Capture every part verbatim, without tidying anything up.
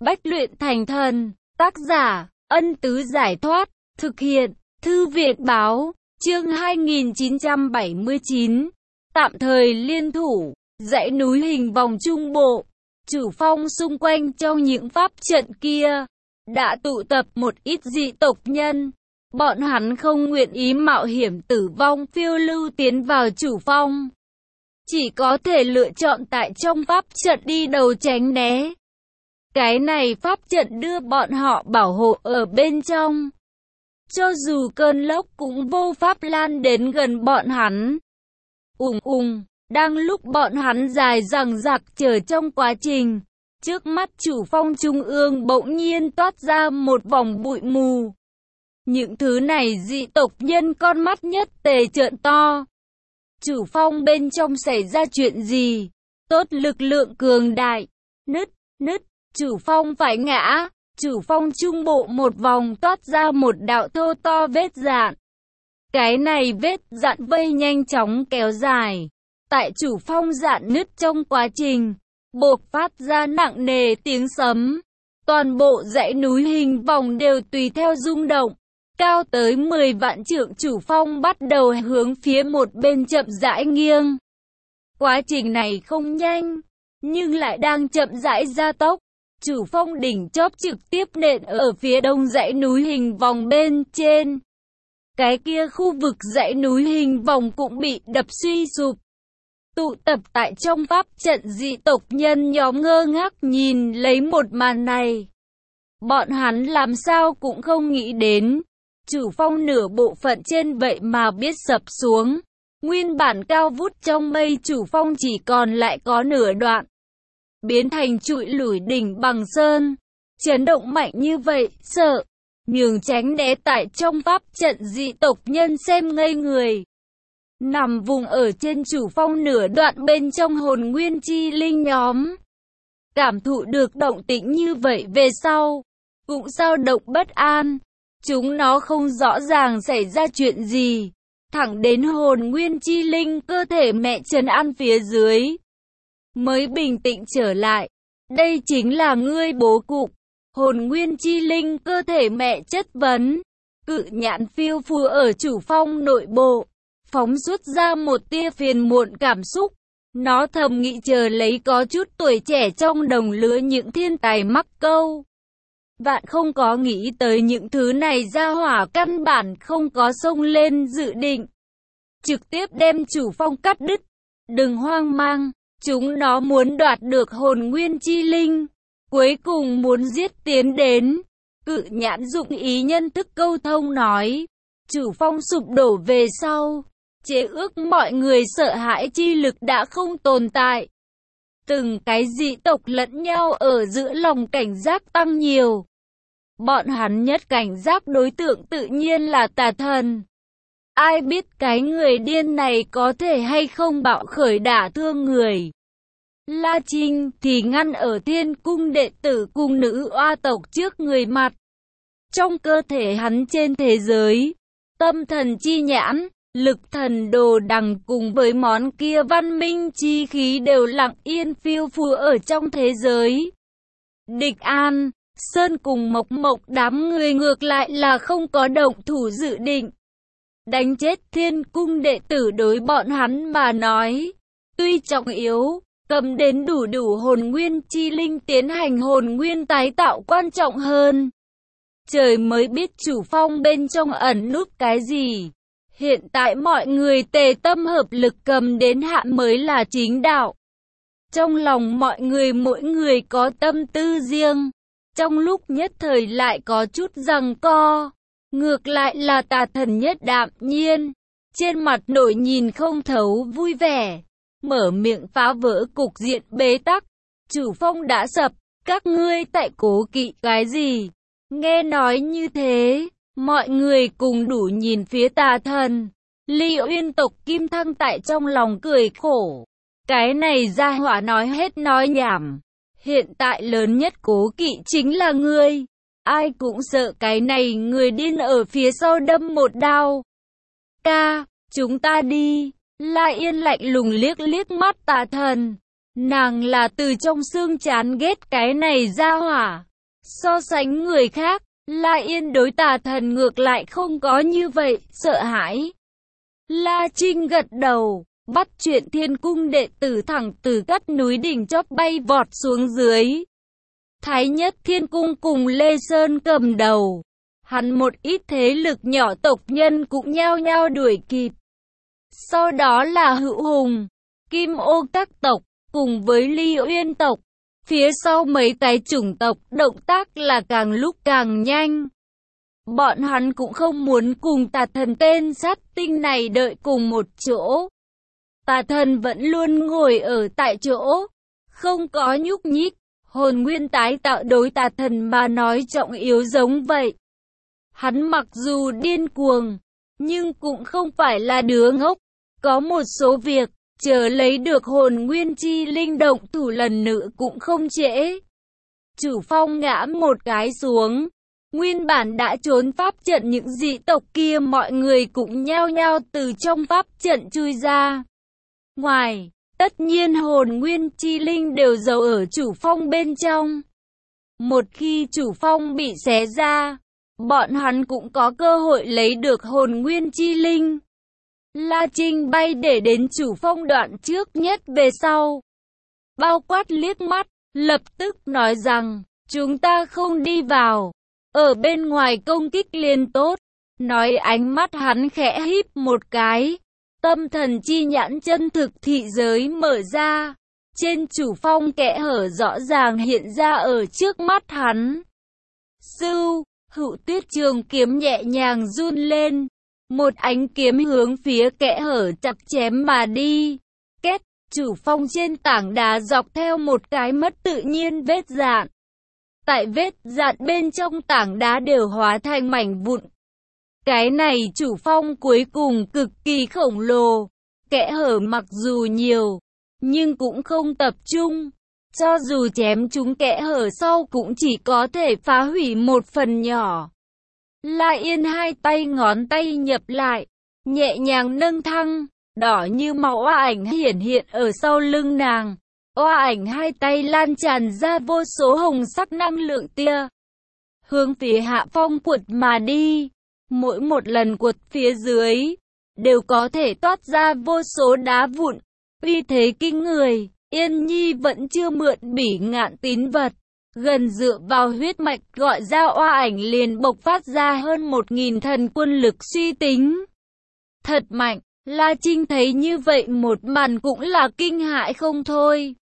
Bách luyện thành thần. Tác giả, Ân Tứ Giải Thoát. Thực hiện, Thư viện Báo. Chương hai nghìn chín trăm bảy mươi chín. Tạm thời liên thủ. Dãy núi hình vòng Trung Bộ. Chủ phong xung quanh trong những pháp trận kia đã tụ tập một ít dị tộc nhân. Bọn hắn không nguyện ý mạo hiểm tử vong phiêu lưu tiến vào chủ phong, chỉ có thể lựa chọn tại trong pháp trận đi đầu tránh né. Cái này pháp trận đưa bọn họ bảo hộ ở bên trong, cho dù cơn lốc cũng vô pháp lan đến gần bọn hắn. Ùng ùng, đang lúc bọn hắn dài dằng dặc chờ trong quá trình, trước mắt chủ phong trung ương bỗng nhiên toát ra một vòng bụi mù. Những thứ này dị tộc nhân con mắt nhất tề trợn to. Chủ phong bên trong xảy ra chuyện gì? Tốt lực lượng cường đại. Nứt, nứt, chủ phong phải ngã. Chủ phong trung bộ một vòng toát ra một đạo thô to vết dạn. Cái này vết dạn vây nhanh chóng kéo dài. Tại chủ phong dạn nứt trong quá trình, bộc phát ra nặng nề tiếng sấm. Toàn bộ dãy núi hình vòng đều tùy theo rung động. Cao tới mười vạn trượng chủ phong bắt đầu hướng phía một bên chậm rãi nghiêng. Quá trình này không nhanh, nhưng lại đang chậm rãi gia tốc. Chủ phong đỉnh chóp trực tiếp nện ở phía đông dãy núi hình vòng bên trên. Cái kia khu vực dãy núi hình vòng cũng bị đập suy sụp. Tụ tập tại trong pháp trận dị tộc nhân nhóm ngơ ngác nhìn lấy một màn này. Bọn hắn làm sao cũng không nghĩ đến, chủ phong nửa bộ phận trên vậy mà biết sập xuống. Nguyên bản cao vút trong mây chủ phong chỉ còn lại có nửa đoạn, biến thành trụi lủi đỉnh bằng sơn. Chấn động mạnh như vậy, sợ, nhường tránh né tại trong pháp trận dị tộc nhân xem ngây người. Nằm vùng ở trên chủ phong nửa đoạn bên trong hồn nguyên chi linh nhóm, cảm thụ được động tĩnh như vậy về sau, cũng dao động bất an. Chúng nó không rõ ràng xảy ra chuyện gì, thẳng đến hồn nguyên chi linh cơ thể mẹ trấn an phía dưới, mới bình tĩnh trở lại. Đây chính là ngươi bố cục. Hồn nguyên chi linh cơ thể mẹ chất vấn. Cự nhãn phiêu phù ở chủ phong nội bộ, phóng xuất ra một tia phiền muộn cảm xúc. Nó thầm nghĩ chờ lấy có chút tuổi trẻ trong đồng lứa những thiên tài mắc câu. Vạn không có nghĩ tới những thứ này ra hỏa căn bản không có xông lên dự định, trực tiếp đem chủ phong cắt đứt. Đừng hoang mang, chúng nó muốn đoạt được hồn nguyên chi linh, cuối cùng muốn giết tiến đến. Cự nhãn dụng ý nhân thức câu thông nói, chủ phong sụp đổ về sau, chế ước mọi người sợ hãi chi lực đã không tồn tại. Từng cái dị tộc lẫn nhau ở giữa lòng cảnh giác tăng nhiều. Bọn hắn nhất cảnh giác đối tượng tự nhiên là tà thần. Ai biết cái người điên này có thể hay không bạo khởi đả thương người. La Trinh thì ngăn ở thiên cung đệ tử cùng nữ oa tộc trước người mặt. Trong cơ thể hắn trên thế giới, tâm thần chi nhãn, lực thần đồ đằng cùng với món kia văn minh chi khí đều lặng yên phiêu phù ở trong thế giới. Địch An, Sơn cùng Mộc Mộc đám người ngược lại là không có động thủ dự định. Đánh chết thiên cung đệ tử đối bọn hắn mà nói, tuy trọng yếu, cầm đến đủ đủ hồn nguyên chi linh tiến hành hồn nguyên tái tạo quan trọng hơn. Trời mới biết chủ phong bên trong ẩn núp cái gì. Hiện tại mọi người tề tâm hợp lực cầm đến hạ mới là chính đạo. Trong lòng mọi người mỗi người có tâm tư riêng, trong lúc nhất thời lại có chút giằng co. Ngược lại là tà thần nhất đạm nhiên, trên mặt nổi nhìn không thấu vui vẻ, mở miệng phá vỡ cục diện bế tắc. Chủ phong đã sập, các ngươi tại cố kỵ cái gì? Nghe nói như thế, mọi người cùng đủ nhìn phía tà thần. Ly Uyên tộc Kim Thăng tại trong lòng cười khổ. Cái này ra hỏa nói hết nói nhảm. Hiện tại lớn nhất cố kỵ chính là ngươi. Ai cũng sợ cái này người điên ở phía sau đâm một đao. Ca, chúng ta đi. La Yên lạnh lùng liếc liếc mắt tà thần. Nàng là từ trong xương chán ghét cái này ra hỏa. So sánh người khác, La Yên đối tà thần ngược lại không có như vậy, sợ hãi. La Trinh gật đầu, bắt chuyện thiên cung đệ tử thẳng từ các núi đỉnh chóp bay vọt xuống dưới. Thái nhất thiên cung cùng Lê Sơn cầm đầu. Hắn một ít thế lực nhỏ tộc nhân cũng nhao nhao đuổi kịp. Sau đó là Hữu Hùng, Kim Ô các tộc, cùng với Ly Uyên tộc. Phía sau mấy cái chủng tộc, động tác là càng lúc càng nhanh. Bọn hắn cũng không muốn cùng tà thần tên sát tinh này đợi cùng một chỗ. Tà thần vẫn luôn ngồi ở tại chỗ, không có nhúc nhích. Hồn nguyên tái tạo đối tà thần mà nói trọng yếu giống vậy. Hắn mặc dù điên cuồng, nhưng cũng không phải là đứa ngốc. Có một số việc, chờ lấy được hồn nguyên chi linh động thủ lần nữa cũng không trễ. Chủ phong ngã một cái xuống. Nguyên bản đã trốn pháp trận những dị tộc kia, mọi người cũng nhao nhao từ trong pháp trận chui ra. Ngoài, tất nhiên hồn nguyên chi linh đều giấu ở chủ phong bên trong. Một khi chủ phong bị xé ra, bọn hắn cũng có cơ hội lấy được hồn nguyên chi linh. La Trinh bay để đến chủ phong đoạn trước nhất về sau. Bao quát liếc mắt, lập tức nói rằng, chúng ta không đi vào. Ở bên ngoài công kích liền tốt. Nói ánh mắt hắn khẽ híp một cái. Tâm thần chi nhãn chân thực thị giới mở ra. Trên chủ phong kẽ hở rõ ràng hiện ra ở trước mắt hắn. Sưu, Hữu Tuyết trường kiếm nhẹ nhàng run lên. Một ánh kiếm hướng phía kẽ hở chặt chém mà đi. Kết, chủ phong trên tảng đá dọc theo một cái mất tự nhiên vết dạn. Tại vết dạn bên trong tảng đá đều hóa thành mảnh vụn. Cái này chủ phong cuối cùng cực kỳ khổng lồ. Kẽ hở mặc dù nhiều, nhưng cũng không tập trung. Cho dù chém chúng kẽ hở sau cũng chỉ có thể phá hủy một phần nhỏ. La Yên hai tay ngón tay nhập lại, nhẹ nhàng nâng thăng, đỏ như máu oa ảnh hiển hiện ở sau lưng nàng. Oa ảnh hai tay lan tràn ra vô số hồng sắc năng lượng tia, hướng phía hạ phong quật mà đi. Mỗi một lần quật phía dưới, đều có thể toát ra vô số đá vụn, uy thế kinh người. Yên Nhi vẫn chưa mượn bỉ ngạn tín vật, gần dựa vào huyết mạch gọi ra oa ảnh liền bộc phát ra hơn một nghìn thần quân lực suy tính. Thật mạnh, La Trinh thấy như vậy một màn cũng là kinh hãi không thôi.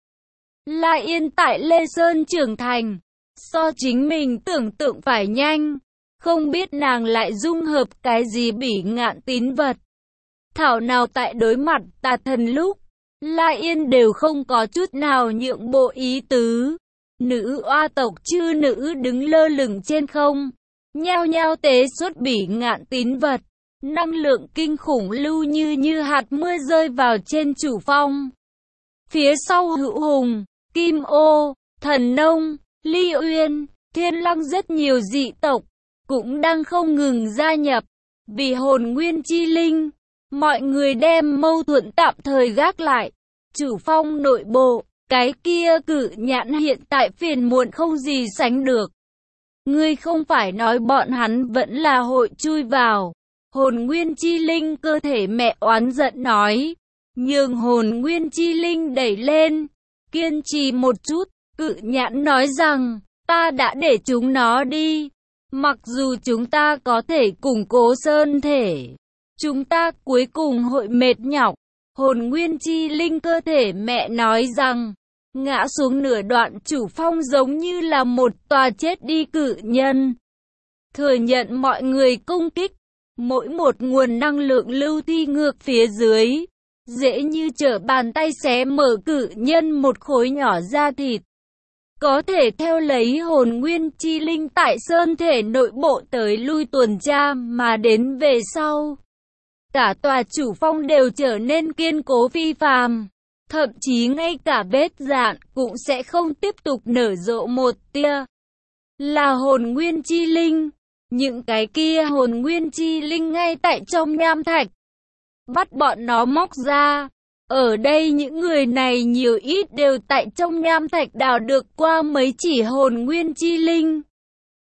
La Yên tại Lê Sơn trưởng thành, so chính mình tưởng tượng phải nhanh, không biết nàng lại dung hợp cái gì bỉ ngạn tín vật. Thảo nào tại đối mặt tà thần lúc, La Yên đều không có chút nào nhượng bộ ý tứ. Nữ oa tộc chư nữ đứng lơ lửng trên không, nhao nhao tế xuất bỉ ngạn tín vật. Năng lượng kinh khủng lưu như như hạt mưa rơi vào trên chủ phong. Phía sau Hữu Hùng, Kim Ô, Thần Nông, Ly Uyên, Thiên Lăng rất nhiều dị tộc cũng đang không ngừng gia nhập. Vì hồn nguyên chi linh, mọi người đem mâu thuẫn tạm thời gác lại. Chủ phong nội bộ, cái kia cử nhãn hiện tại phiền muộn không gì sánh được. Ngươi không phải nói bọn hắn vẫn là hội chui vào. Hồn nguyên chi linh cơ thể mẹ oán giận nói. Nhưng hồn nguyên chi linh đẩy lên. Kiên trì một chút, cự nhãn nói rằng, ta đã để chúng nó đi. Mặc dù chúng ta có thể củng cố sơn thể, chúng ta cuối cùng hội mệt nhọc. Hồn nguyên chi linh cơ thể mẹ nói rằng, ngã xuống nửa đoạn chủ phong giống như là một tòa chết đi cự nhân. Thừa nhận mọi người công kích, mỗi một nguồn năng lượng lưu thi ngược phía dưới, dễ như trở bàn tay xé mở cự nhân một khối nhỏ da thịt. Có thể theo lấy hồn nguyên chi linh tại sơn thể nội bộ tới lui tuần tra mà đến về sau. Cả tòa chủ phong đều trở nên kiên cố phi phàm. Thậm chí ngay cả vết dạn cũng sẽ không tiếp tục nở rộ một tia. Là hồn nguyên chi linh. Những cái kia hồn nguyên chi linh ngay tại trong nham thạch. Bắt bọn nó móc ra. Ở đây những người này nhiều ít đều tại trong nham thạch đào được qua mấy chỉ hồn nguyên chi linh.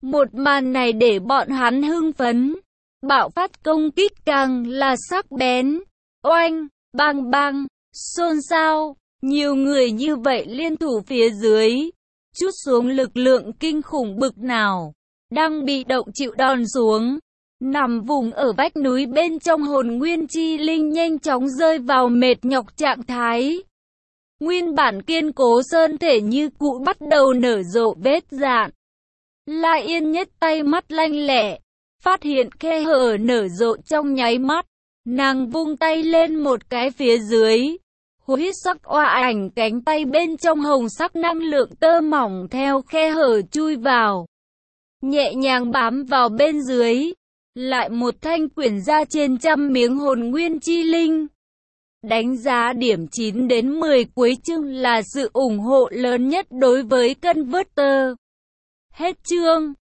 Một màn này để bọn hắn hưng phấn. Bạo phát công kích càng là sắc bén. Oanh, bang bang, xôn xao. Nhiều người như vậy liên thủ phía dưới. Chút xuống lực lượng kinh khủng bực nào. Đang bị động chịu đòn xuống. Nằm vùng ở vách núi bên trong hồn nguyên chi linh nhanh chóng rơi vào mệt nhọc trạng thái. Nguyên bản kiên cố sơn thể như cũ bắt đầu nở rộ vết rạn. La Yên nhất tay mắt lanh lẹ, phát hiện khe hở nở rộ trong nháy mắt. Nàng vung tay lên một cái phía dưới. Huyết sắc oa ảnh cánh tay bên trong hồng sắc năng lượng tơ mỏng theo khe hở chui vào. Nhẹ nhàng bám vào bên dưới. Lại một thanh quyển ra trên trăm miếng hồn nguyên chi linh. Đánh giá điểm chín đến mười cuối chương là sự ủng hộ lớn nhất đối với Converter. Hết chương.